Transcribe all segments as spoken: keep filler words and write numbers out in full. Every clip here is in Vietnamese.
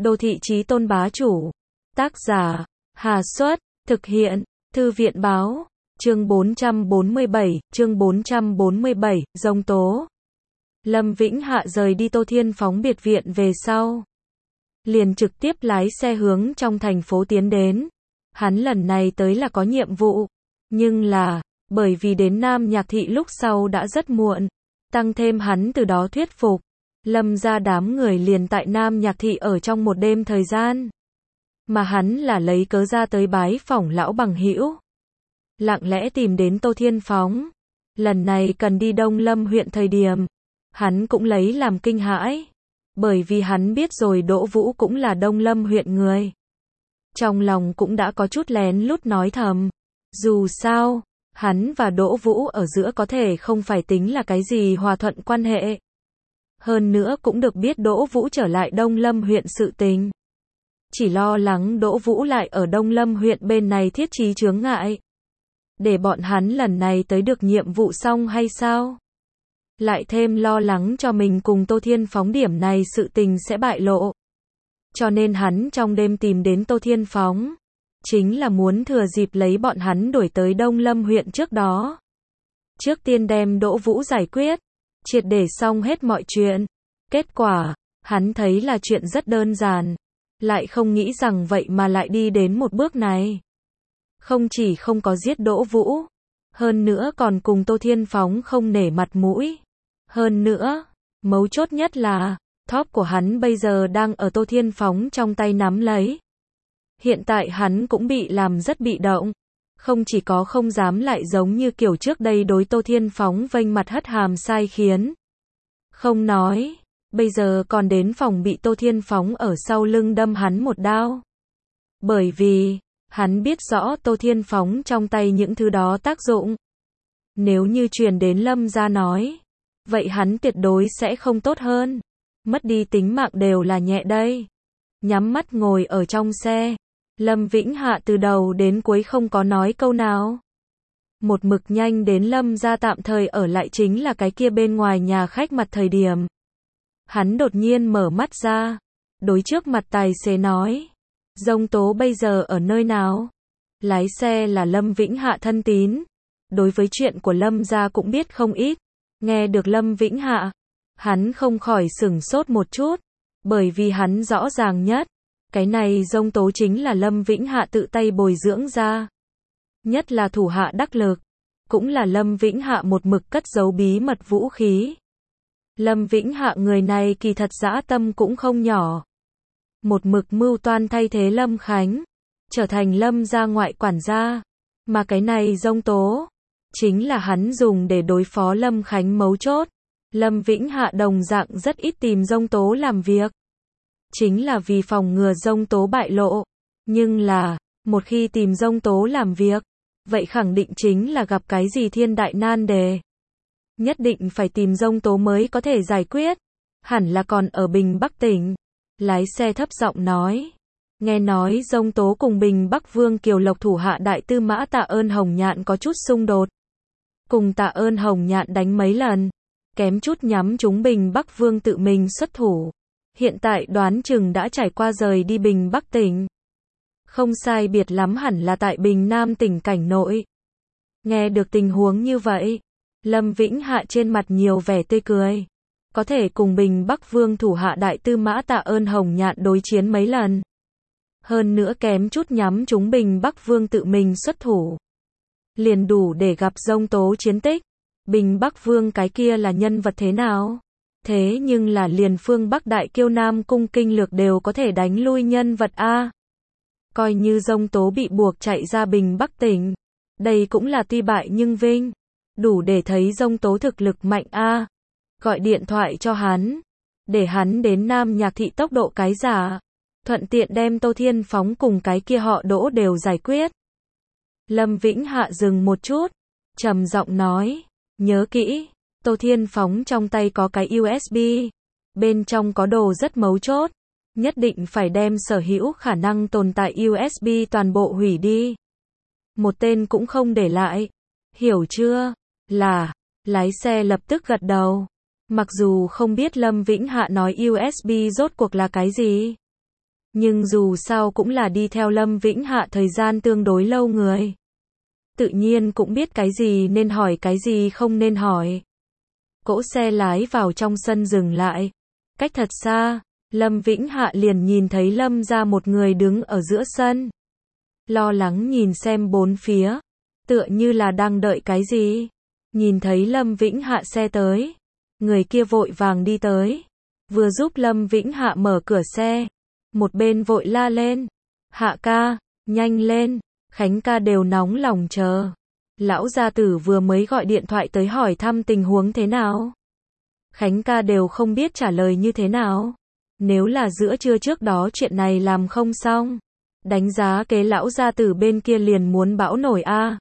Đô thị chí tôn bá chủ. Tác giả, Hà Xuất, thực hiện, Thư viện báo, chương bốn trăm bốn mươi bảy, chương bốn trăm bốn mươi bảy, giông tố. Lâm Vĩnh Hạ rời đi Tô Thiên Phóng biệt viện về sau. Liền trực tiếp lái xe hướng trong thành phố tiến đến. Hắn lần này tới là có nhiệm vụ. Nhưng là, bởi vì đến Nam Nhạc Thị lúc sau đã rất muộn. Tăng thêm hắn từ đó thuyết phục. Lâm ra đám người liền tại Nam Nhạc Thị ở trong một đêm thời gian. Mà hắn là lấy cớ ra tới bái phỏng lão bằng hữu. Lặng lẽ tìm đến Tô Thiên Phóng. Lần này cần đi Đông Lâm huyện thời điểm. Hắn cũng lấy làm kinh hãi. Bởi vì hắn biết rồi Đỗ Vũ cũng là Đông Lâm huyện người. Trong lòng cũng đã có chút lén lút nói thầm. Dù sao, hắn và Đỗ Vũ ở giữa có thể không phải tính là cái gì hòa thuận quan hệ. Hơn nữa cũng được biết Đỗ Vũ trở lại Đông Lâm huyện sự tình. Chỉ lo lắng Đỗ Vũ lại ở Đông Lâm huyện bên này thiết trí chướng ngại. Để bọn hắn lần này tới được nhiệm vụ xong hay sao? Lại thêm lo lắng cho mình cùng Tô Thiên Phóng điểm này sự tình sẽ bại lộ. Cho nên hắn trong đêm tìm đến Tô Thiên Phóng. Chính là muốn thừa dịp lấy bọn hắn đuổi tới Đông Lâm huyện trước đó. Trước tiên đem Đỗ Vũ giải quyết. Triệt để xong hết mọi chuyện. Kết quả, hắn thấy là chuyện rất đơn giản. Lại không nghĩ rằng vậy mà lại đi đến một bước này. Không chỉ không có giết Đỗ Vũ. Hơn nữa còn cùng Tô Thiên Phóng không nể mặt mũi. Hơn nữa, mấu chốt nhất là, top của hắn bây giờ đang ở Tô Thiên Phóng trong tay nắm lấy. Hiện tại hắn cũng bị làm rất bị động. Không chỉ có không dám lại giống như kiểu trước đây đối Tô Thiên Phóng vênh mặt hất hàm sai khiến. Không nói, bây giờ còn đến phòng bị Tô Thiên Phóng ở sau lưng đâm hắn một đao. Bởi vì, hắn biết rõ Tô Thiên Phóng trong tay những thứ đó tác dụng. Nếu như truyền đến Lâm gia nói, vậy hắn tuyệt đối sẽ không tốt hơn. Mất đi tính mạng đều là nhẹ đây. Nhắm mắt ngồi ở trong xe. Lâm Vĩnh Hạ từ đầu đến cuối không có nói câu nào. Một mực nhanh đến Lâm gia tạm thời ở lại chính là cái kia bên ngoài nhà khách mặt thời điểm. Hắn đột nhiên mở mắt ra. Đối trước mặt tài xế nói. Giông tố bây giờ ở nơi nào? Lái xe là Lâm Vĩnh Hạ thân tín. Đối với chuyện của Lâm gia cũng biết không ít. Nghe được Lâm Vĩnh Hạ. Hắn không khỏi sửng sốt một chút. Bởi vì hắn rõ ràng nhất. Cái này giông tố chính là Lâm Vĩnh Hạ tự tay bồi dưỡng ra. Nhất là thủ hạ đắc lực. Cũng là Lâm Vĩnh Hạ một mực cất giấu bí mật vũ khí. Lâm Vĩnh Hạ người này kỳ thật dã tâm cũng không nhỏ. Một mực mưu toan thay thế Lâm Khánh. Trở thành Lâm gia ngoại quản gia. Mà cái này giông tố. Chính là hắn dùng để đối phó Lâm Khánh mấu chốt. Lâm Vĩnh Hạ đồng dạng rất ít tìm giông tố làm việc. Chính là vì phòng ngừa giông tố bại lộ. Nhưng là, một khi tìm giông tố làm việc, vậy khẳng định chính là gặp cái gì thiên đại nan đề. Nhất định phải tìm giông tố mới có thể giải quyết. Hẳn là còn ở Bình Bắc tỉnh. Lái xe thấp giọng nói. Nghe nói giông tố cùng Bình Bắc Vương Kiều Lộc thủ hạ đại tư mã Tạ Ơn Hồng Nhạn có chút xung đột. Cùng Tạ Ơn Hồng Nhạn đánh mấy lần. Kém chút nhắm trúng Bình Bắc Vương tự mình xuất thủ. Hiện tại đoán chừng đã trải qua rời đi Bình Bắc tỉnh. Không sai biệt lắm hẳn là tại Bình Nam tỉnh cảnh nội. Nghe được tình huống như vậy, Lâm Vĩnh Hạ trên mặt nhiều vẻ tươi cười. Có thể cùng Bình Bắc Vương thủ hạ đại tư mã Tạ Ơn Hồng Nhạn đối chiến mấy lần. Hơn nữa kém chút nhắm trúng Bình Bắc Vương tự mình xuất thủ. Liền đủ để gặp giông tố chiến tích. Bình Bắc Vương cái kia là nhân vật thế nào? Thế nhưng là liền phương Bắc Đại Kiêu Nam Cung kinh lược đều có thể đánh lui nhân vật A. Coi như giông tố bị buộc chạy ra Bình Bắc tỉnh. Đây cũng là tuy bại nhưng vinh. Đủ để thấy giông tố thực lực mạnh A. Gọi điện thoại cho hắn. Để hắn đến Nam Nhạc Thị tốc độ cái giả. Thuận tiện đem Tô Thiên Phóng cùng cái kia họ Đỗ đều giải quyết. Lâm Vĩnh Hạ dừng một chút. Trầm giọng nói. Nhớ kỹ. Tô Thiên Phóng trong tay có cái u ét bê. Bên trong có đồ rất mấu chốt. Nhất định phải đem sở hữu khả năng tồn tại u ét bê toàn bộ hủy đi. Một tên cũng không để lại. Hiểu chưa? Là. Lái xe lập tức gật đầu. Mặc dù không biết Lâm Vĩnh Hạ nói u ét bê rốt cuộc là cái gì. Nhưng dù sao cũng là đi theo Lâm Vĩnh Hạ thời gian tương đối lâu người. Tự nhiên cũng biết cái gì nên hỏi cái gì không nên hỏi. Cỗ xe lái vào trong sân dừng lại. Cách thật xa, Lâm Vĩnh Hạ liền nhìn thấy Lâm ra một người đứng ở giữa sân. Lo lắng nhìn xem bốn phía, tựa như là đang đợi cái gì. Nhìn thấy Lâm Vĩnh Hạ xe tới, người kia vội vàng đi tới, vừa giúp Lâm Vĩnh Hạ mở cửa xe, một bên vội la lên, Hạ ca, nhanh lên, Khánh ca đều nóng lòng chờ. Lão gia tử vừa mới gọi điện thoại tới hỏi thăm tình huống thế nào. Khánh ca đều không biết trả lời như thế nào. Nếu là giữa trưa trước đó chuyện này làm không xong, đánh giá kế lão gia tử bên kia liền muốn bão nổi a.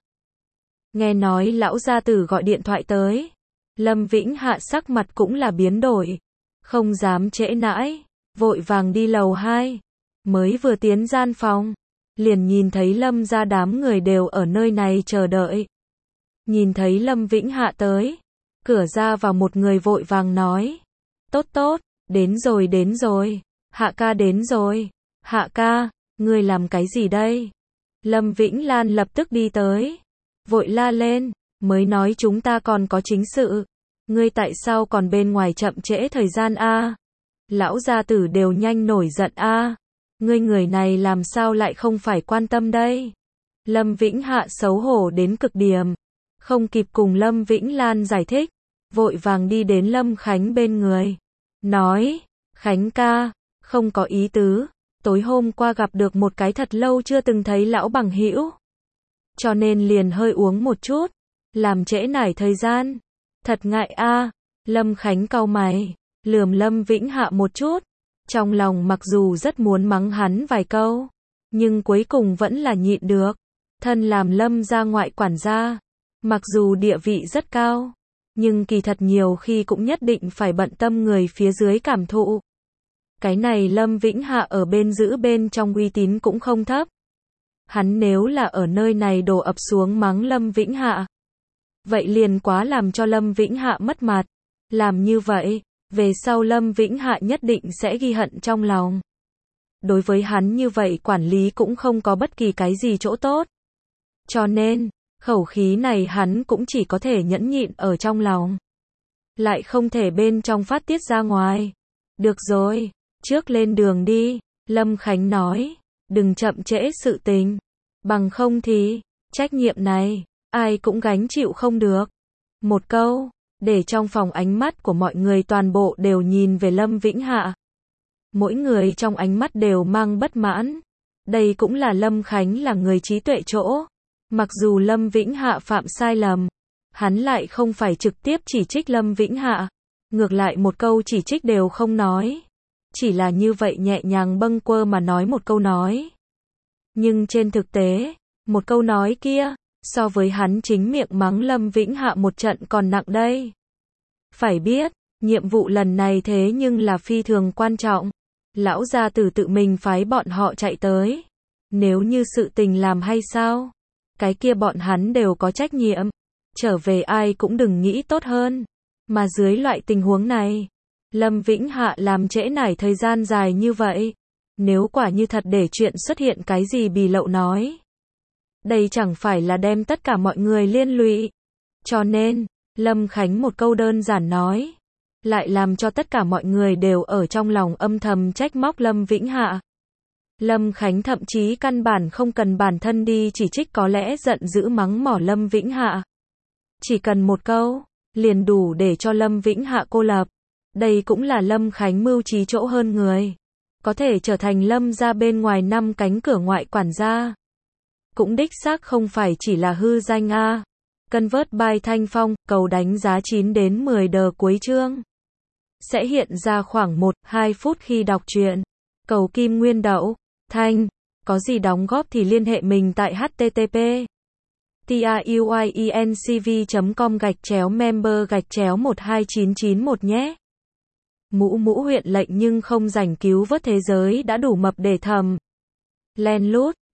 Nghe nói lão gia tử gọi điện thoại tới, Lâm Vĩnh Hạ sắc mặt cũng là biến đổi, không dám trễ nãi, vội vàng đi lầu hai, mới vừa tiến gian phòng, liền nhìn thấy Lâm ra đám người đều ở nơi này chờ đợi. Nhìn thấy Lâm Vĩnh Hạ tới, cửa ra vào một người vội vàng nói, tốt tốt, đến rồi đến rồi, Hạ ca đến rồi, Hạ ca, ngươi làm cái gì đây? Lâm Vĩnh Lan lập tức đi tới, vội la lên, mới nói chúng ta còn có chính sự, ngươi tại sao còn bên ngoài chậm trễ thời gian a? Lão gia tử đều nhanh nổi giận a, ngươi người này làm sao lại không phải quan tâm đây? Lâm Vĩnh Hạ xấu hổ đến cực điểm, không kịp cùng Lâm Vĩnh Lan giải thích, vội vàng đi đến Lâm Khánh bên người, nói, Khánh ca, không có ý tứ, tối hôm qua gặp được một cái thật lâu chưa từng thấy lão bằng hữu, cho nên liền hơi uống một chút, làm trễ nải thời gian, thật ngại a. Lâm Khánh cau mày, lườm Lâm Vĩnh Hạ một chút, trong lòng mặc dù rất muốn mắng hắn vài câu, nhưng cuối cùng vẫn là nhịn được. Thân làm Lâm gia ngoại quản gia, mặc dù địa vị rất cao, nhưng kỳ thật nhiều khi cũng nhất định phải bận tâm người phía dưới cảm thụ. Cái này Lâm Vĩnh Hạ ở bên giữ bên trong uy tín cũng không thấp. Hắn nếu là ở nơi này đổ ập xuống mắng Lâm Vĩnh Hạ, vậy liền quá làm cho Lâm Vĩnh Hạ mất mặt. Làm như vậy, về sau Lâm Vĩnh Hạ nhất định sẽ ghi hận trong lòng. Đối với hắn như vậy quản lý cũng không có bất kỳ cái gì chỗ tốt. Cho nên, khẩu khí này hắn cũng chỉ có thể nhẫn nhịn ở trong lòng. Lại không thể bên trong phát tiết ra ngoài. Được rồi, trước lên đường đi, Lâm Khánh nói, đừng chậm trễ sự tình. Bằng không thì, trách nhiệm này, ai cũng gánh chịu không được. Một câu, để trong phòng ánh mắt của mọi người toàn bộ đều nhìn về Lâm Vĩnh Hạ. Mỗi người trong ánh mắt đều mang bất mãn. Đây cũng là Lâm Khánh là người trí tuệ chỗ. Mặc dù Lâm Vĩnh Hạ phạm sai lầm, hắn lại không phải trực tiếp chỉ trích Lâm Vĩnh Hạ. Ngược lại một câu chỉ trích đều không nói. Chỉ là như vậy nhẹ nhàng bâng quơ mà nói một câu nói. Nhưng trên thực tế, một câu nói kia, so với hắn chính miệng mắng Lâm Vĩnh Hạ một trận còn nặng đây. Phải biết, nhiệm vụ lần này thế nhưng là phi thường quan trọng. Lão gia tử tự mình phái bọn họ chạy tới. Nếu như sự tình làm hay sao? Cái kia bọn hắn đều có trách nhiệm. Trở về ai cũng đừng nghĩ tốt hơn. Mà dưới loại tình huống này, Lâm Vĩnh Hạ làm trễ nải thời gian dài như vậy. Nếu quả như thật để chuyện xuất hiện cái gì bì lậu nói. Đây chẳng phải là đem tất cả mọi người liên lụy. Cho nên, Lâm Khánh một câu đơn giản nói, lại làm cho tất cả mọi người đều ở trong lòng âm thầm trách móc Lâm Vĩnh Hạ. Lâm Khánh thậm chí căn bản không cần bản thân đi chỉ trích có lẽ giận dữ mắng mỏ Lâm Vĩnh Hạ. Chỉ cần một câu, liền đủ để cho Lâm Vĩnh Hạ cô lập. Đây cũng là Lâm Khánh mưu trí chỗ hơn người. Có thể trở thành Lâm ra bên ngoài năm cánh cửa ngoại quản gia. Cũng đích xác không phải chỉ là hư danh a. Convert by Thanh Phong, cầu đánh giá chín đến mười đờ cuối chương. Sẽ hiện ra khoảng một đến hai phút khi đọc truyện. Cầu Kim Nguyên Đậu, Thanh, có gì đóng góp thì liên hệ mình tại h t t p truyencv chấm com gạch chéo member gạch chéo một hai chín chín một nhé. Mũ mũ huyện lệnh nhưng không rảnh cứu vớt thế giới đã đủ mập để thầm. Len lút.